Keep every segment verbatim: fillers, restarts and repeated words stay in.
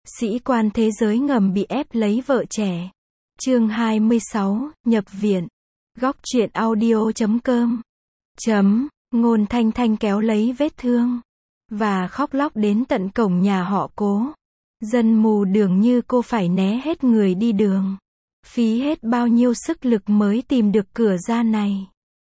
Sĩ quan thế giới ngầm bị ép lấy vợ trẻ. Chương hai mươi sáu, nhập viện. Góc truyện audio chấm com. Chấm, Ngôn Thanh Thanh kéo lấy vết thương và khóc lóc đến tận cổng nhà họ Cố. Dân mù đường như cô phải né hết người đi đường. Phí hết bao nhiêu sức lực mới tìm được cửa ra này.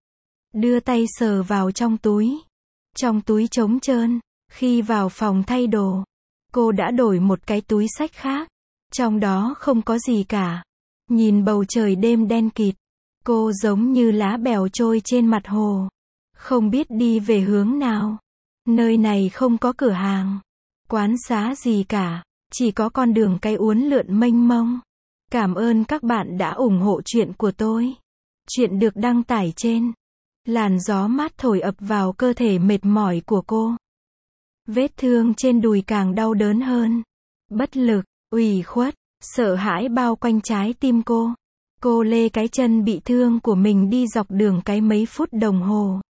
Đưa tay sờ vào trong túi. Trong túi trống trơn. Khi vào phòng thay đồ, cô đã đổi một cái túi xách khác. Trong đó không có gì cả. Nhìn bầu trời đêm đen kịt, cô giống như lá bèo trôi trên mặt hồ. Không biết đi về hướng nào. Nơi này không có cửa hàng, quán xá gì cả. Chỉ có con đường cái uốn lượn mênh mông. Cảm ơn các bạn đã ủng hộ chuyện của tôi. Chuyện được đăng tải trên. Làn gió mát thổi ập vào cơ thể mệt mỏi của cô. Vết thương trên đùi càng đau đớn hơn. Bất lực, ủy khuất, sợ hãi bao quanh trái tim cô. Cô lê cái chân bị thương của mình đi dọc đường cái mấy phút đồng hồ.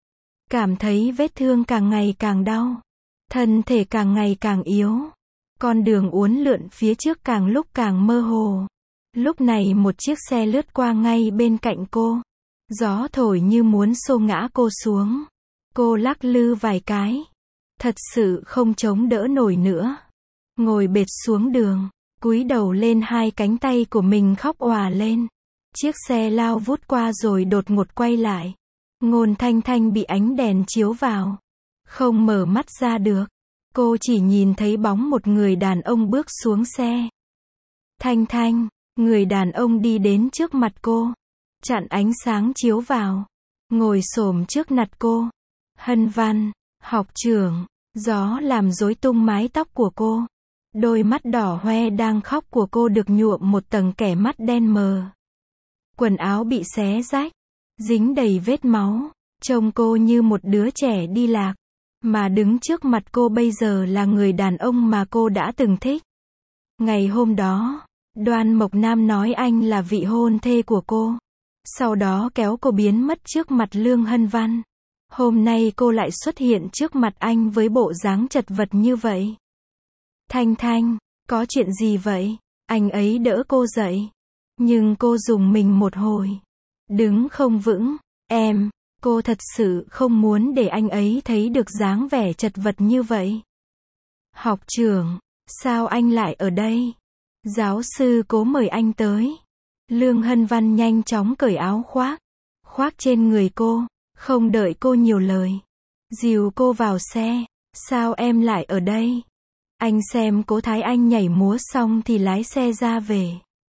Cảm thấy vết thương càng ngày càng đau. Thân thể càng ngày càng yếu. Con đường uốn lượn phía trước càng lúc càng mơ hồ. Lúc này một chiếc xe lướt qua ngay bên cạnh cô. Gió thổi như muốn xô ngã cô xuống. Cô lắc lư vài cái. Thật sự không chống đỡ nổi nữa. Ngồi bệt xuống đường, cúi đầu lên hai cánh tay của mình khóc òa lên. Chiếc xe lao vút qua rồi đột ngột quay lại. Ngôn Thanh Thanh bị ánh đèn chiếu vào. Không mở mắt ra được. Cô chỉ nhìn thấy bóng một người đàn ông bước xuống xe. Thanh Thanh, người đàn ông đi đến trước mặt cô. Chặn ánh sáng chiếu vào. Ngồi xổm trước mặt cô. Hân Văn, học trưởng. Gió làm rối tung mái tóc của cô. Đôi mắt đỏ hoe đang khóc của cô được nhuộm một tầng kẻ mắt đen mờ. Quần áo bị xé rách, dính đầy vết máu. Trông cô như một đứa trẻ đi lạc. Mà đứng trước mặt cô bây giờ là người đàn ông mà cô đã từng thích. Ngày hôm đó, Đoan Mộc Nam nói anh là vị hôn thê của cô. Sau đó kéo cô biến mất trước mặt Lương Hân Văn. Hôm nay cô lại xuất hiện trước mặt anh với bộ dáng chật vật như vậy. Thanh Thanh, có chuyện gì vậy? Anh ấy đỡ cô dậy. Nhưng cô dùng mình một hồi. Đứng không vững. Em, cô thật sự không muốn để anh ấy thấy được dáng vẻ chật vật như vậy. Học trưởng, sao anh lại ở đây? Giáo sư Cố mời anh tới. Lương Hân Văn nhanh chóng cởi áo khoác. Khoác trên người cô. Không đợi cô nhiều lời. Dìu cô vào xe. Sao em lại ở đây? Anh xem Cố Thái Anh nhảy múa xong thì lái xe ra về.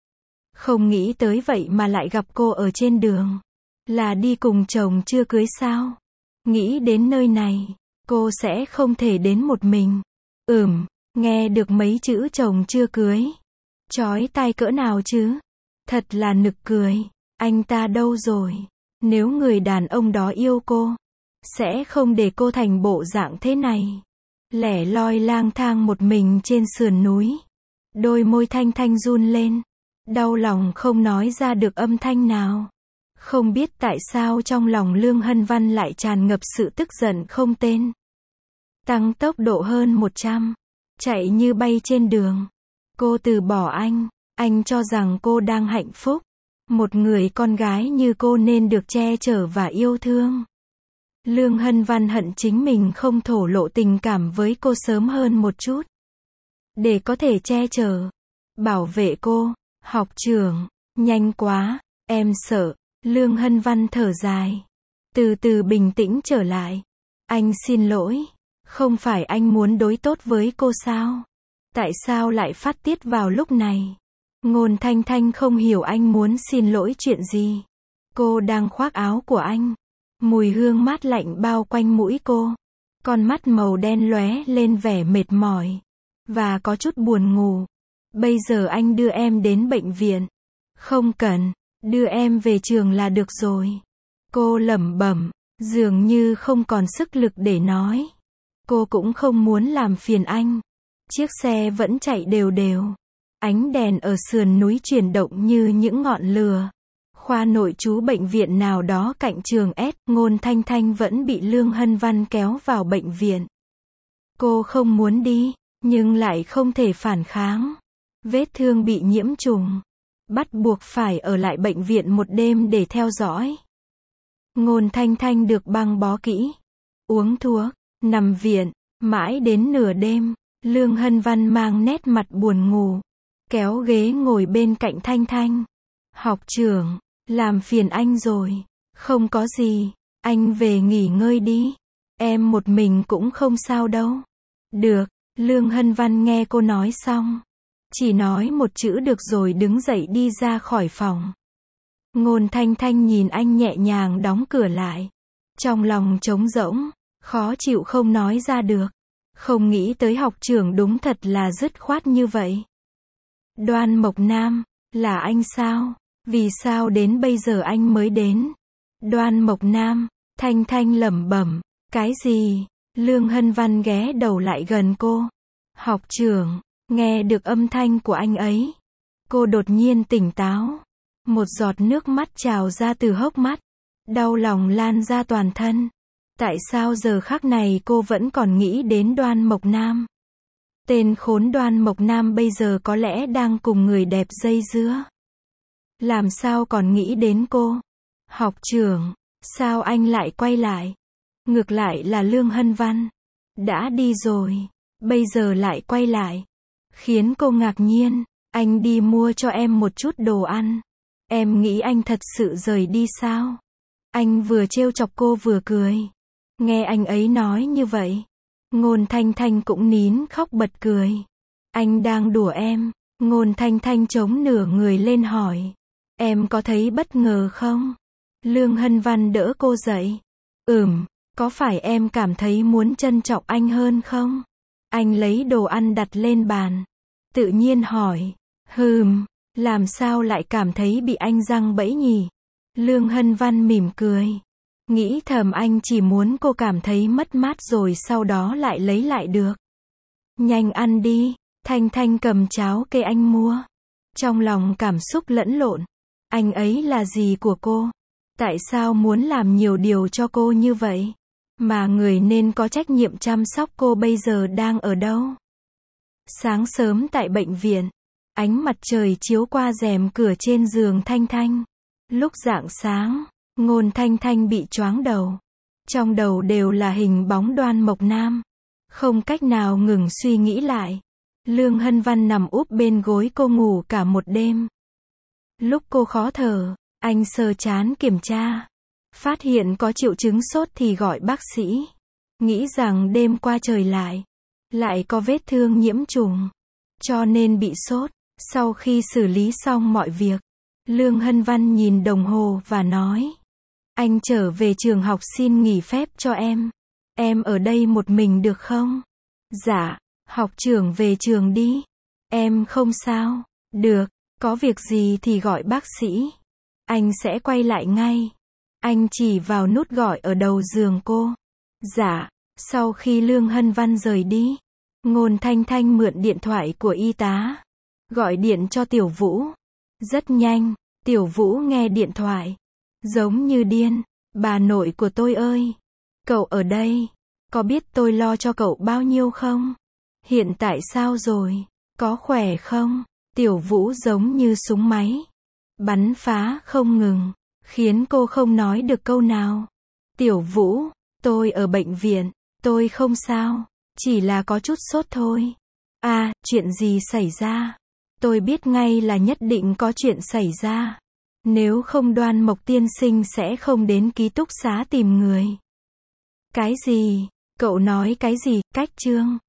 Không nghĩ tới vậy mà lại gặp cô ở trên đường. Là đi cùng chồng chưa cưới sao? Nghĩ đến nơi này, cô sẽ không thể đến một mình. Ừm, nghe được mấy chữ chồng chưa cưới. Chói tai cỡ nào chứ? Thật là nực cười. Anh ta đâu rồi? Nếu người đàn ông đó yêu cô, sẽ không để cô thành bộ dạng thế này. Lẻ loi lang thang một mình trên sườn núi. Đôi môi Thanh Thanh run lên. Đau lòng không nói ra được âm thanh nào. Không biết tại sao trong lòng Lương Hân Văn lại tràn ngập sự tức giận không tên. Tăng tốc độ hơn một trăm. Chạy như bay trên đường. Cô từ bỏ anh. Anh cho rằng cô đang hạnh phúc. Một người con gái như cô nên được che chở và yêu thương. Lương Hân Văn hận chính mình không thổ lộ tình cảm với cô sớm hơn một chút. Để có thể che chở, bảo vệ cô. Học trưởng, nhanh quá, em sợ. Lương Hân Văn thở dài. Từ từ bình tĩnh trở lại. Anh xin lỗi. Không phải anh muốn đối tốt với cô sao? Tại sao lại phát tiết vào lúc này? Ngôn Thanh Thanh không hiểu anh muốn xin lỗi chuyện gì. Cô đang khoác áo của anh. Mùi hương mát lạnh bao quanh mũi cô. Con mắt màu đen lóe lên vẻ mệt mỏi. Và có chút buồn ngủ. Bây giờ anh đưa em đến bệnh viện. Không cần, đưa em về trường là được rồi. Cô lẩm bẩm, dường như không còn sức lực để nói. Cô cũng không muốn làm phiền anh. Chiếc xe vẫn chạy đều đều. Ánh đèn ở sườn núi chuyển động như những ngọn lửa. Khoa nội trú bệnh viện nào đó cạnh trường S. Ngôn Thanh Thanh vẫn bị Lương Hân Văn kéo vào bệnh viện. Cô không muốn đi, nhưng lại không thể phản kháng. Vết thương bị nhiễm trùng, bắt buộc phải ở lại bệnh viện một đêm để theo dõi. Ngôn Thanh Thanh được băng bó kỹ, uống thuốc, nằm viện, mãi đến nửa đêm, Lương Hân Văn mang nét mặt buồn ngủ, kéo ghế ngồi bên cạnh Thanh Thanh. Học trưởng, làm phiền anh rồi. Không có gì, anh về nghỉ ngơi đi. Em một mình cũng không sao đâu. Được, Lương Hân Văn nghe cô nói xong, chỉ nói một chữ được rồi đứng dậy đi ra khỏi phòng. Ngôn Thanh Thanh nhìn anh nhẹ nhàng đóng cửa lại. Trong lòng trống rỗng, khó chịu không nói ra được. Không nghĩ tới học trưởng đúng thật là dứt khoát như vậy. Đoan Mộc Nam, là anh sao? Vì sao đến bây giờ anh mới đến? Đoan Mộc Nam, Thanh Thanh lẩm bẩm, cái gì? Lương Hân Văn ghé đầu lại gần cô. Học trưởng, nghe được âm thanh của anh ấy. Cô đột nhiên tỉnh táo. Một giọt nước mắt trào ra từ hốc mắt. Đau lòng lan ra toàn thân. Tại sao giờ khắc này cô vẫn còn nghĩ đến Đoan Mộc Nam? Tên khốn Đoan Mộc Nam bây giờ có lẽ đang cùng người đẹp dây dưa. Làm sao còn nghĩ đến cô? Học trưởng, sao anh lại quay lại? Ngược lại là Lương Hân Văn. Đã đi rồi, bây giờ lại quay lại. Khiến cô ngạc nhiên, anh đi mua cho em một chút đồ ăn. Em nghĩ anh thật sự rời đi sao? Anh vừa trêu chọc cô vừa cười. Nghe anh ấy nói như vậy, Ngôn Thanh Thanh cũng nín khóc bật cười. Anh đang đùa em. Ngôn Thanh Thanh chống nửa người lên hỏi. Em có thấy bất ngờ không? Lương Hân Văn đỡ cô dậy. Ừm, có phải em cảm thấy muốn trân trọng anh hơn không? Anh lấy đồ ăn đặt lên bàn. Tự nhiên hỏi. Hừm, làm sao lại cảm thấy bị anh giăng bẫy nhỉ? Lương Hân Văn mỉm cười. Nghĩ thầm anh chỉ muốn cô cảm thấy mất mát rồi sau đó lại lấy lại được. Nhanh ăn đi. Thanh Thanh cầm cháo kê anh mua. Trong lòng cảm xúc lẫn lộn. Anh ấy là gì của cô? Tại sao muốn làm nhiều điều cho cô như vậy? Mà người nên có trách nhiệm chăm sóc cô bây giờ đang ở đâu? Sáng sớm tại bệnh viện, ánh mặt trời chiếu qua rèm cửa trên giường Thanh Thanh. Lúc rạng sáng, Ngôn Thanh Thanh bị choáng đầu. Trong đầu đều là hình bóng Đoan Mộc Nam. Không cách nào ngừng suy nghĩ lại. Lương Hân Văn nằm úp bên gối cô ngủ cả một đêm. Lúc cô khó thở, anh sờ trán kiểm tra. Phát hiện có triệu chứng sốt thì gọi bác sĩ. Nghĩ rằng đêm qua trời lại, lại có vết thương nhiễm trùng, cho nên bị sốt. Sau khi xử lý xong mọi việc, Lương Hân Văn nhìn đồng hồ và nói. Anh trở về trường học xin nghỉ phép cho em. Em ở đây một mình được không? Dạ, học trưởng về trường đi. Em không sao. Được, có việc gì thì gọi bác sĩ. Anh sẽ quay lại ngay. Anh chỉ vào nút gọi ở đầu giường cô. Dạ, sau khi Lương Hân Văn rời đi, Ngôn Thanh Thanh mượn điện thoại của y tá. Gọi điện cho Tiểu Vũ. Rất nhanh, Tiểu Vũ nghe điện thoại. Giống như điên. Bà nội của tôi ơi. Cậu ở đây. Có biết tôi lo cho cậu bao nhiêu không? Hiện tại sao rồi? Có khỏe không? Tiểu Vũ giống như súng máy. Bắn phá không ngừng. Khiến cô không nói được câu nào. Tiểu Vũ, tôi ở bệnh viện. Tôi không sao. Chỉ là có chút sốt thôi. À, chuyện gì xảy ra? Tôi biết ngay là nhất định có chuyện xảy ra. Nếu không Đoan Mộc tiên sinh sẽ không đến ký túc xá tìm người. Cái gì? Cậu nói cái gì? Cách Trương?